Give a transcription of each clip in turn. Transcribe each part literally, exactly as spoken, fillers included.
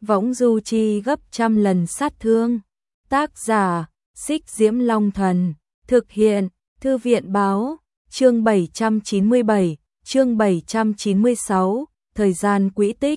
võng du chi gấp trăm lần sát thương. Tác giả, Xích Diễm Long Thần. Thực hiện, Thư viện Báo. Chương bảy trăm chín mươi bảy, chương bảy trăm chín mươi sáu, thời gian quỹ tích.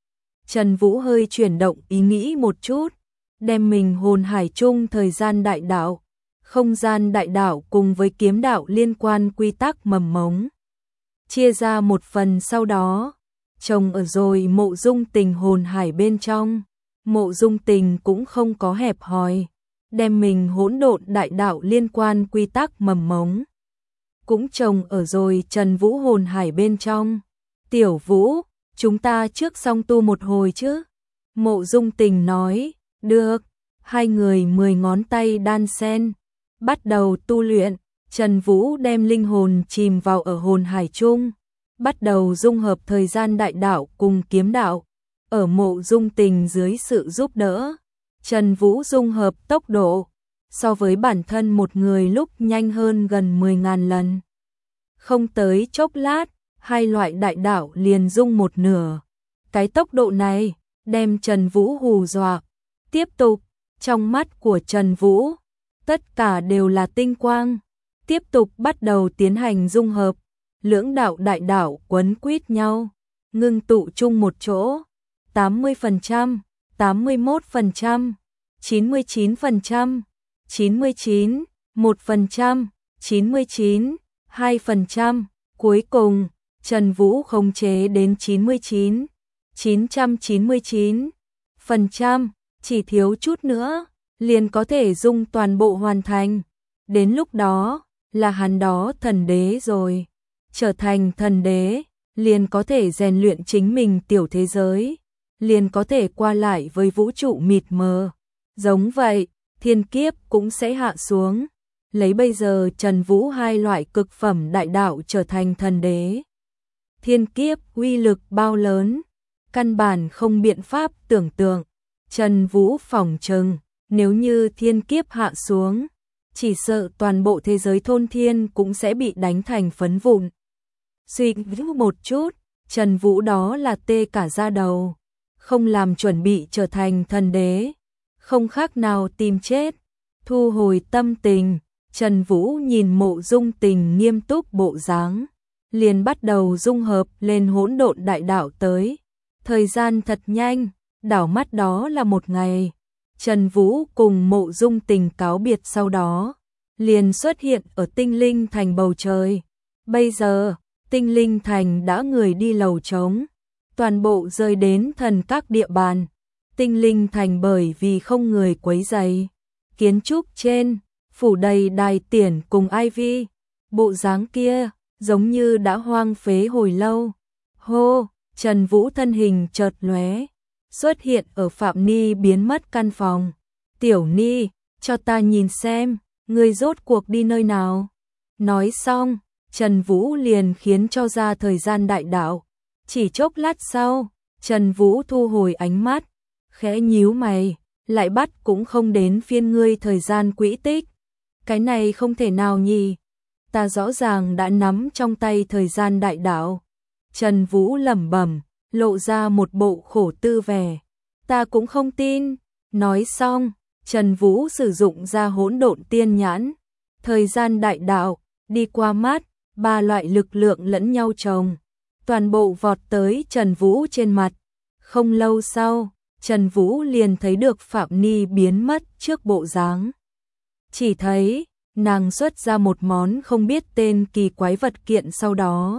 Trần Vũ hơi chuyển động ý nghĩ một chút, đem mình hồn hải chung thời gian đại đạo, không gian đại đạo cùng với kiếm đạo liên quan quy tắc mầm mống. Chia ra một phần sau đó, trồng ở rồi Mộ Dung Tình hồn hải bên trong. Mộ Dung Tình cũng không có hẹp hòi, đem mình hỗn độn đại đạo liên quan quy tắc mầm mống cũng trồng ở rồi Trần Vũ hồn hải bên trong. Tiểu Vũ, chúng ta trước song tu một hồi chứ? Mộ Dung Tình nói, được. Hai người mười ngón tay đan sen, bắt đầu tu luyện. Trần Vũ đem linh hồn chìm vào ở hồn hải chung, bắt đầu dung hợp thời gian đại đạo cùng kiếm đạo. Ở Mộ Dung Tình dưới sự giúp đỡ, Trần Vũ dung hợp tốc độ so với bản thân một người lúc nhanh hơn gần mười ngàn lần. Không tới chốc lát, hai loại đại đạo liền dung một nửa. Cái tốc độ này đem Trần Vũ hù dọa. Tiếp tục, trong mắt của Trần Vũ, tất cả đều là tinh quang. Tiếp tục bắt đầu tiến hành dung hợp. Lưỡng đạo đại đạo quấn quýt nhau, ngưng tụ chung một chỗ. tám mươi phần trăm, tám mươi mốt phần trăm, chín mươi chín phần trăm, chín mươi chín, một phần trăm, chín mươi chín, hai phần trăm. Cuối cùng, Trần Vũ khống chế đến chín mươi chín, chín trăm chín mươi chín phần trăm, chỉ thiếu chút nữa, liền có thể dung toàn bộ hoàn thành. Đến lúc đó, là hắn đó thần đế rồi. Trở thành thần đế, liền có thể rèn luyện chính mình tiểu thế giới, liền có thể qua lại với vũ trụ mịt mờ. Giống vậy, thiên kiếp cũng sẽ hạ xuống. Lấy bây giờ Trần Vũ hai loại cực phẩm đại đạo trở thành thần đế. Thiên kiếp uy lực bao lớn, căn bản không biện pháp tưởng tượng. Trần Vũ phỏng chừng, nếu như thiên kiếp hạ xuống, chỉ sợ toàn bộ thế giới thôn thiên cũng sẽ bị đánh thành phấn vụn. Suy nghĩ một chút, Trần Vũ đó là tê cả da đầu, không làm chuẩn bị trở thành thần đế, không khác nào tìm chết. Thu hồi tâm tình, Trần Vũ nhìn Mộ Dung Tình nghiêm túc bộ dáng, liền bắt đầu dung hợp lên hỗn độn đại đạo tới. Thời gian thật nhanh, đảo mắt đó là một ngày. Trần Vũ cùng Mộ Dung Tình cáo biệt sau đó, liền xuất hiện ở Tinh Linh Thành bầu trời. Bây giờ, Tinh Linh Thành đã người đi lầu trống, toàn bộ rơi đến thần các địa bàn. Tinh Linh Thành bởi vì không người quấy rầy, kiến trúc trên phủ đầy đài tiền cùng ivy, bộ dáng kia giống như đã hoang phế hồi lâu. Hô, Trần Vũ thân hình chợt lóe, xuất hiện ở Phạm Ni biến mất căn phòng. Tiểu Ni, cho ta nhìn xem, ngươi rốt cuộc đi nơi nào? Nói xong, Trần Vũ liền khiến cho ra thời gian đại đạo. Chỉ chốc lát sau, Trần Vũ thu hồi ánh mắt, khẽ nhíu mày, lại bắt cũng không đến phiên ngươi thời gian quỹ tích. Cái này không thể nào nhỉ? Ta rõ ràng đã nắm trong tay thời gian đại đạo. Trần Vũ lẩm bẩm, lộ ra một bộ khổ tư vẻ. Ta cũng không tin. Nói xong, Trần Vũ sử dụng ra hỗn độn tiên nhãn, thời gian đại đạo đi qua mắt, ba loại lực lượng lẫn nhau chồng, toàn bộ vọt tới Trần Vũ trên mặt. Không lâu sau, Trần Vũ liền thấy được Phạm Ni biến mất trước bộ dáng. Chỉ thấy, nàng xuất ra một món không biết tên kỳ quái vật kiện, sau đó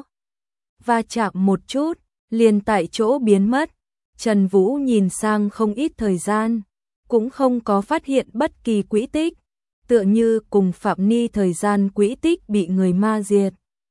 va chạm một chút, liền tại chỗ biến mất. Trần Vũ nhìn sang không ít thời gian, cũng không có phát hiện bất kỳ quỹ tích, tựa như cùng Phạm Ni thời gian quỹ tích bị người ma diệt.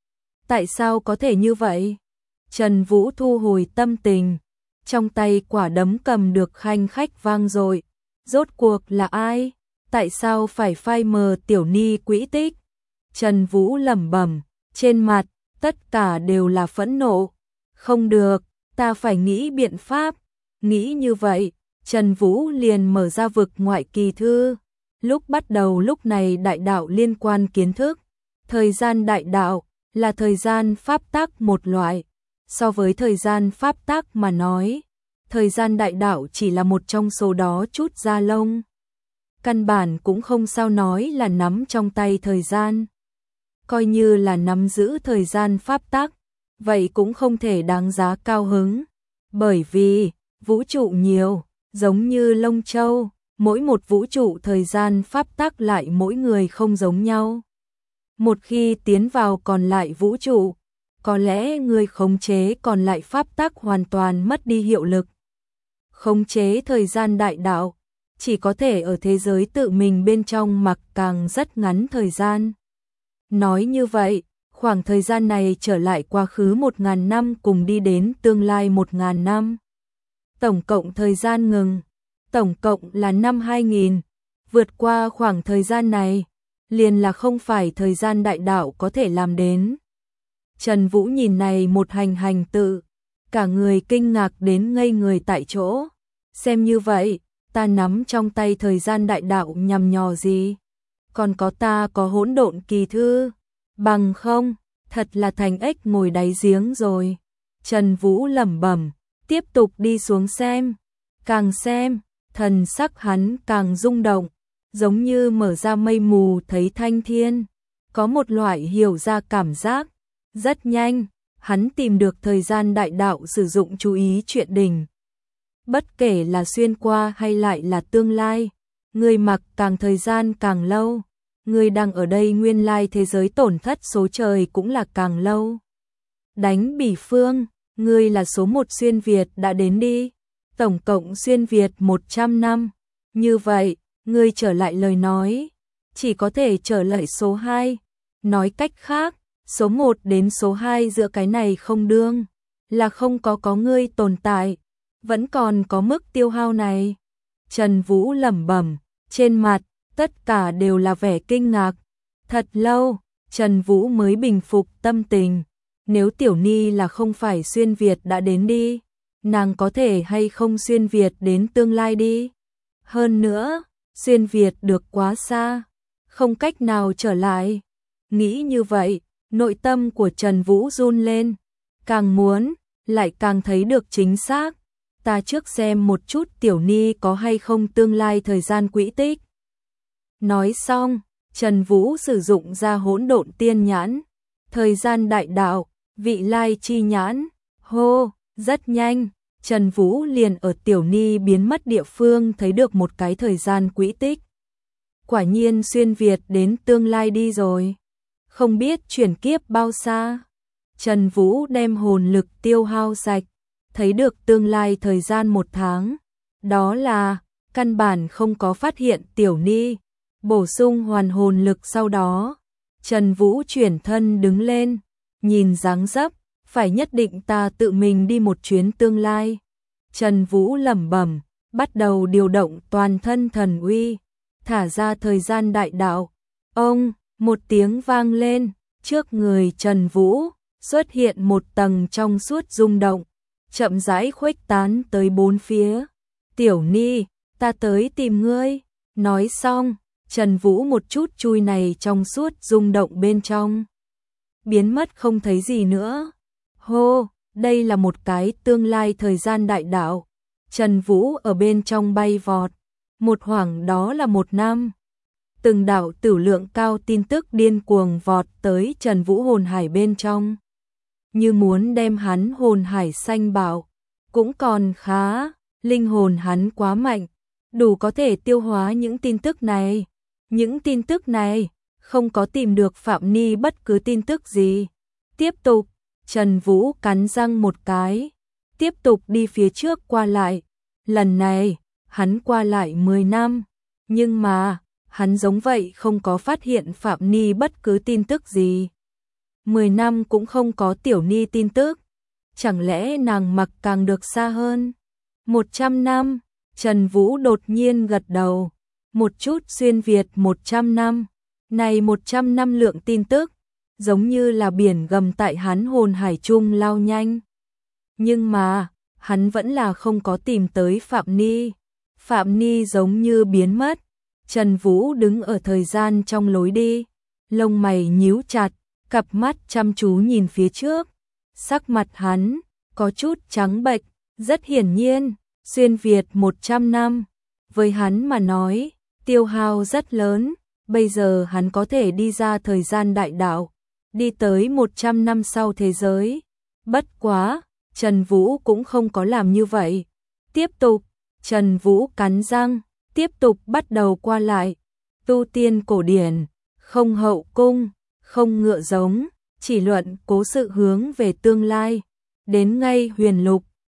Tại sao có thể như vậy? Trần Vũ thu hồi tâm tình, trong tay quả đấm cầm được khanh khách vang dội. Rốt cuộc là ai? Tại sao phải phai mờ Tiểu Ni quỹ tích? Trần Vũ lẩm bẩm, trên mặt tất cả đều là phẫn nộ. Không được, ta phải nghĩ biện pháp. Nghĩ như vậy, Trần Vũ liền mở ra vực ngoại kỳ thư. Lúc bắt đầu lúc này đại đạo liên quan kiến thức. Thời gian đại đạo là thời gian pháp tắc một loại. So với thời gian pháp tắc mà nói, thời gian đại đạo chỉ là một trong số đó chút da lông. Căn bản cũng không sao nói là nắm trong tay thời gian. Coi như là nắm giữ thời gian pháp tắc, vậy cũng không thể đáng giá cao hứng. Bởi vì, vũ trụ nhiều, giống như lông châu, mỗi một vũ trụ thời gian pháp tắc lại mỗi người không giống nhau. Một khi tiến vào còn lại vũ trụ, có lẽ người khống chế còn lại pháp tắc hoàn toàn mất đi hiệu lực. Khống chế thời gian đại đạo, chỉ có thể ở thế giới tự mình bên trong mặc càng rất ngắn thời gian. Nói như vậy, khoảng thời gian này trở lại quá khứ một ngàn năm cùng đi đến tương lai một ngàn năm. Tổng cộng thời gian ngừng, tổng cộng là năm hai nghìn, vượt qua khoảng thời gian này, liền là không phải thời gian đại đạo có thể làm đến. Trần Vũ nhìn này một hành hành tự, cả người kinh ngạc đến ngây người tại chỗ. Xem như vậy, ta nắm trong tay thời gian đại đạo nhằm nhò gì? Còn có ta có hỗn độn kỳ thư, bằng không, thật là thành ếch ngồi đáy giếng rồi. Trần Vũ lẩm bẩm, tiếp tục đi xuống xem, càng xem, thần sắc hắn càng rung động, giống như mở ra mây mù thấy thanh thiên, có một loại hiểu ra cảm giác. Rất nhanh, hắn tìm được thời gian đại đạo sử dụng chú ý chuyện đình. Bất kể là xuyên qua hay lại là tương lai, người mặc càng thời gian càng lâu, người đang ở đây nguyên lai thế giới tổn thất số trời cũng là càng lâu. Đánh bỉ phương, người là số một xuyên Việt đã đến đi, tổng cộng xuyên Việt một trăm năm, như vậy, người trở lại lời nói, chỉ có thể trở lại số hai, nói cách khác, số một đến số hai giữa cái này không đương, là không có có ngươi tồn tại, vẫn còn có mức tiêu hao này. Trần Vũ lẩm bẩm, trên mặt, tất cả đều là vẻ kinh ngạc. Thật lâu, Trần Vũ mới bình phục tâm tình. Nếu Tiểu Ni là không phải xuyên Việt đã đến đi, nàng có thể hay không xuyên Việt đến tương lai đi. Hơn nữa, xuyên Việt được quá xa, không cách nào trở lại. Nghĩ như vậy, nội tâm của Trần Vũ run lên, càng muốn, lại càng thấy được chính xác. Ta trước xem một chút Tiểu Ni có hay không tương lai thời gian quỹ tích. Nói xong, Trần Vũ sử dụng ra hỗn độn tiên nhãn, thời gian đại đạo, vị lai chi nhãn, hô, rất nhanh, Trần Vũ liền ở Tiểu Ni biến mất địa phương thấy được một cái thời gian quỹ tích. Quả nhiên xuyên Việt đến tương lai đi rồi. Không biết chuyển kiếp bao xa. Trần Vũ đem hồn lực tiêu hao sạch, thấy được tương lai thời gian một tháng. Đó là, căn bản không có phát hiện Tiểu Ni. Bổ sung hoàn hồn lực sau đó. Trần Vũ chuyển thân đứng lên, nhìn dáng dấp, phải nhất định ta tự mình đi một chuyến tương lai. Trần Vũ lẩm bẩm, bắt đầu điều động toàn thân thần uy, thả ra thời gian đại đạo. Ông, một tiếng vang lên, trước người Trần Vũ xuất hiện một tầng trong suốt rung động, chậm rãi khuếch tán tới bốn phía. Tiểu Ni, ta tới tìm ngươi. Nói xong, Trần Vũ một chút chui này trong suốt rung động bên trong, biến mất không thấy gì nữa. Hô, đây là một cái tương lai thời gian đại đạo. Trần Vũ ở bên trong bay vọt, một khoảng đó là một năm. Từng đạo tử lượng cao tin tức điên cuồng vọt tới Trần Vũ hồn hải bên trong, như muốn đem hắn hồn hải xanh bảo. Cũng còn khá, linh hồn hắn quá mạnh, đủ có thể tiêu hóa những tin tức này. Những tin tức này, không có tìm được Phạm Ni bất cứ tin tức gì. Tiếp tục, Trần Vũ cắn răng một cái, tiếp tục đi phía trước qua lại. Lần này, hắn qua lại mười năm, nhưng mà, hắn giống vậy không có phát hiện Phạm Ni bất cứ tin tức gì. mười năm cũng không có Tiểu Ni tin tức. Chẳng lẽ nàng mặc càng được xa hơn? một trăm năm, Trần Vũ đột nhiên gật đầu. Một chút xuyên Việt một trăm năm. Này một trăm năm lượng tin tức, giống như là biển gầm tại hắn hồn hải chung lao nhanh. Nhưng mà, hắn vẫn là không có tìm tới Phạm Ni. Phạm Ni giống như biến mất. Trần Vũ đứng ở thời gian trong lối đi, lông mày nhíu chặt, cặp mắt chăm chú nhìn phía trước. Sắc mặt hắn có chút trắng bệch, rất hiển nhiên, xuyên Việt một trăm năm, với hắn mà nói, tiêu hao rất lớn, bây giờ hắn có thể đi ra thời gian đại đạo, đi tới một trăm năm sau thế giới. Bất quá, Trần Vũ cũng không có làm như vậy. Tiếp tục, Trần Vũ cắn răng, tiếp tục bắt đầu qua lại, tu tiên cổ điển, không hậu cung, không ngựa giống, chỉ luận cố sự hướng về tương lai. Đến ngay huyền lục,